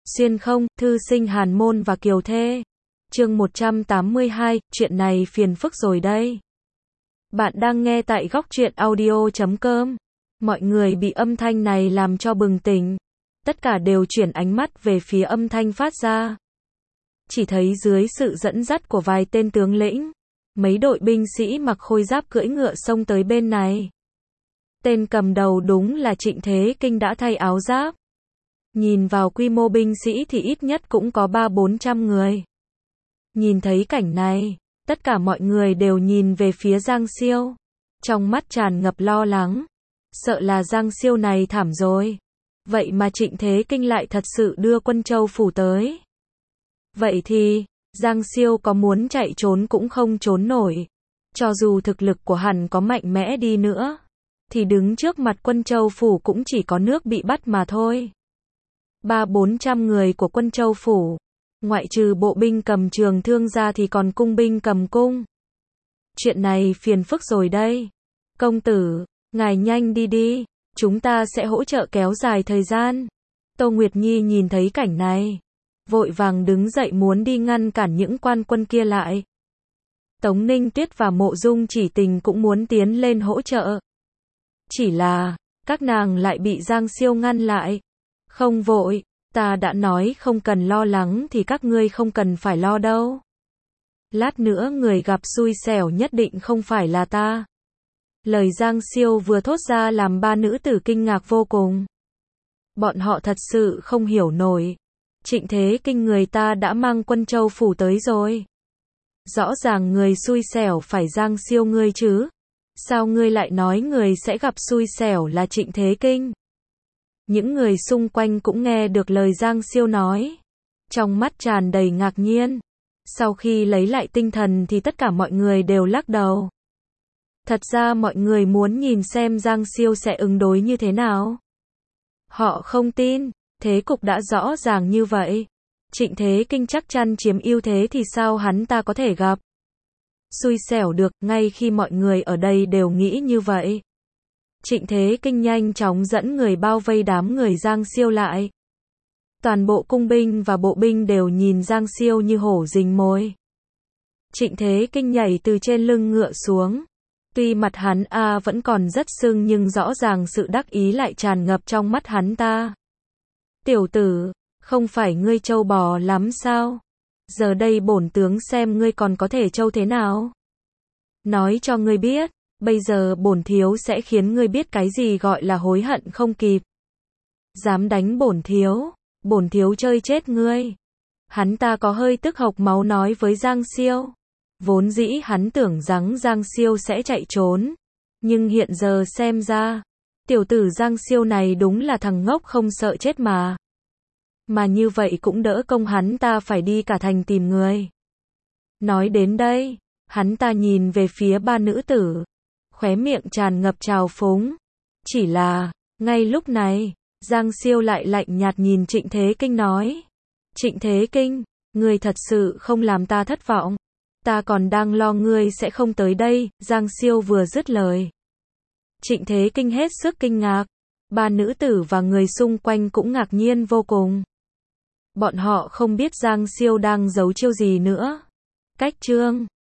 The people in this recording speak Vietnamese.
Xuyên không, thư sinh Hàn Môn và Kiều Thê. Chương 182, chuyện này phiền phức rồi đây. Bạn đang nghe tại góc truyện audio.com. Mọi người bị âm thanh này làm cho bừng tỉnh. Tất cả đều chuyển ánh mắt về phía âm thanh phát ra. Chỉ thấy dưới sự dẫn dắt của vài tên tướng lĩnh, mấy đội binh sĩ mặc khôi giáp cưỡi ngựa xông tới bên này. Tên cầm đầu đúng là Trịnh Thế Kinh đã thay áo giáp. Nhìn vào quy mô binh sĩ thì ít nhất cũng có 300-400 người. Nhìn thấy cảnh này, tất cả mọi người đều nhìn về phía Giang Siêu. Trong mắt tràn ngập lo lắng. Sợ là Giang Siêu này thảm rồi. Vậy mà Trịnh Thế Kinh lại thật sự đưa Quân Châu Phủ tới. Vậy thì, Giang Siêu có muốn chạy trốn cũng không trốn nổi. Cho dù thực lực của hắn có mạnh mẽ đi nữa, thì đứng trước mặt Quân Châu Phủ cũng chỉ có nước bị bắt mà thôi. 300-400 người của Quân Châu Phủ, ngoại trừ bộ binh cầm trường thương ra thì còn cung binh cầm cung. Chuyện này phiền phức rồi đây. Công tử, ngài nhanh đi đi, chúng ta sẽ hỗ trợ kéo dài thời gian. Tô Nguyệt Nhi nhìn thấy cảnh này, vội vàng đứng dậy muốn đi ngăn cản những quan quân kia lại. Tống Ninh Tuyết và Mộ Dung Chỉ Tình cũng muốn tiến lên hỗ trợ. Chỉ là, các nàng lại bị Giang Siêu ngăn lại. Không vội, ta đã nói không cần lo lắng thì các ngươi không cần phải lo đâu. Lát nữa người gặp xui xẻo nhất định không phải là ta. Lời Giang Siêu vừa thốt ra làm ba nữ tử kinh ngạc vô cùng. Bọn họ thật sự không hiểu nổi. Trịnh Thế Kinh người ta đã mang Quân Châu Phủ tới rồi. Rõ ràng người xui xẻo phải Giang Siêu ngươi chứ. Sao ngươi lại nói người sẽ gặp xui xẻo là Trịnh Thế Kinh? Những người xung quanh cũng nghe được lời Giang Siêu nói. Trong mắt tràn đầy ngạc nhiên. Sau khi lấy lại tinh thần thì tất cả mọi người đều lắc đầu. Thật ra mọi người muốn nhìn xem Giang Siêu sẽ ứng đối như thế nào. Họ không tin, thế cục đã rõ ràng như vậy. Trịnh Thế Kinh chắc chắn chiếm ưu thế thì sao hắn ta có thể gặp xui xẻo được, ngay khi mọi người ở đây đều nghĩ như vậy. Trịnh Thế Kinh nhanh chóng dẫn người bao vây đám người Giang Siêu lại. Toàn bộ cung binh và bộ binh đều nhìn Giang Siêu như hổ rình mồi. Trịnh Thế Kinh nhảy từ trên lưng ngựa xuống. Tuy mặt hắn vẫn còn rất sưng nhưng rõ ràng sự đắc ý lại tràn ngập trong mắt hắn ta. Tiểu tử, không phải ngươi trâu bò lắm sao? Giờ đây bổn tướng xem ngươi còn có thể trâu thế nào. Nói cho ngươi biết, bây giờ bổn thiếu sẽ khiến ngươi biết cái gì gọi là hối hận không kịp. Dám đánh bổn thiếu chơi chết ngươi. Hắn ta có hơi tức hộc máu nói với Giang Siêu. Vốn dĩ hắn tưởng rằng Giang Siêu sẽ chạy trốn. Nhưng hiện giờ xem ra, tiểu tử Giang Siêu này đúng là thằng ngốc không sợ chết mà. Mà như vậy cũng đỡ công hắn ta phải đi cả thành tìm người. Nói đến đây, hắn ta nhìn về phía ba nữ tử. Khóe miệng tràn ngập trào phúng. Chỉ là, ngay lúc này, Giang Siêu lại lạnh nhạt nhìn Trịnh Thế Kinh nói. Trịnh Thế Kinh, ngươi thật sự không làm ta thất vọng. Ta còn đang lo ngươi sẽ không tới đây. Giang Siêu vừa dứt lời, Trịnh Thế Kinh hết sức kinh ngạc. Ba nữ tử và người xung quanh cũng ngạc nhiên vô cùng. Bọn họ không biết Giang Siêu đang giấu chiêu gì nữa. Cách chương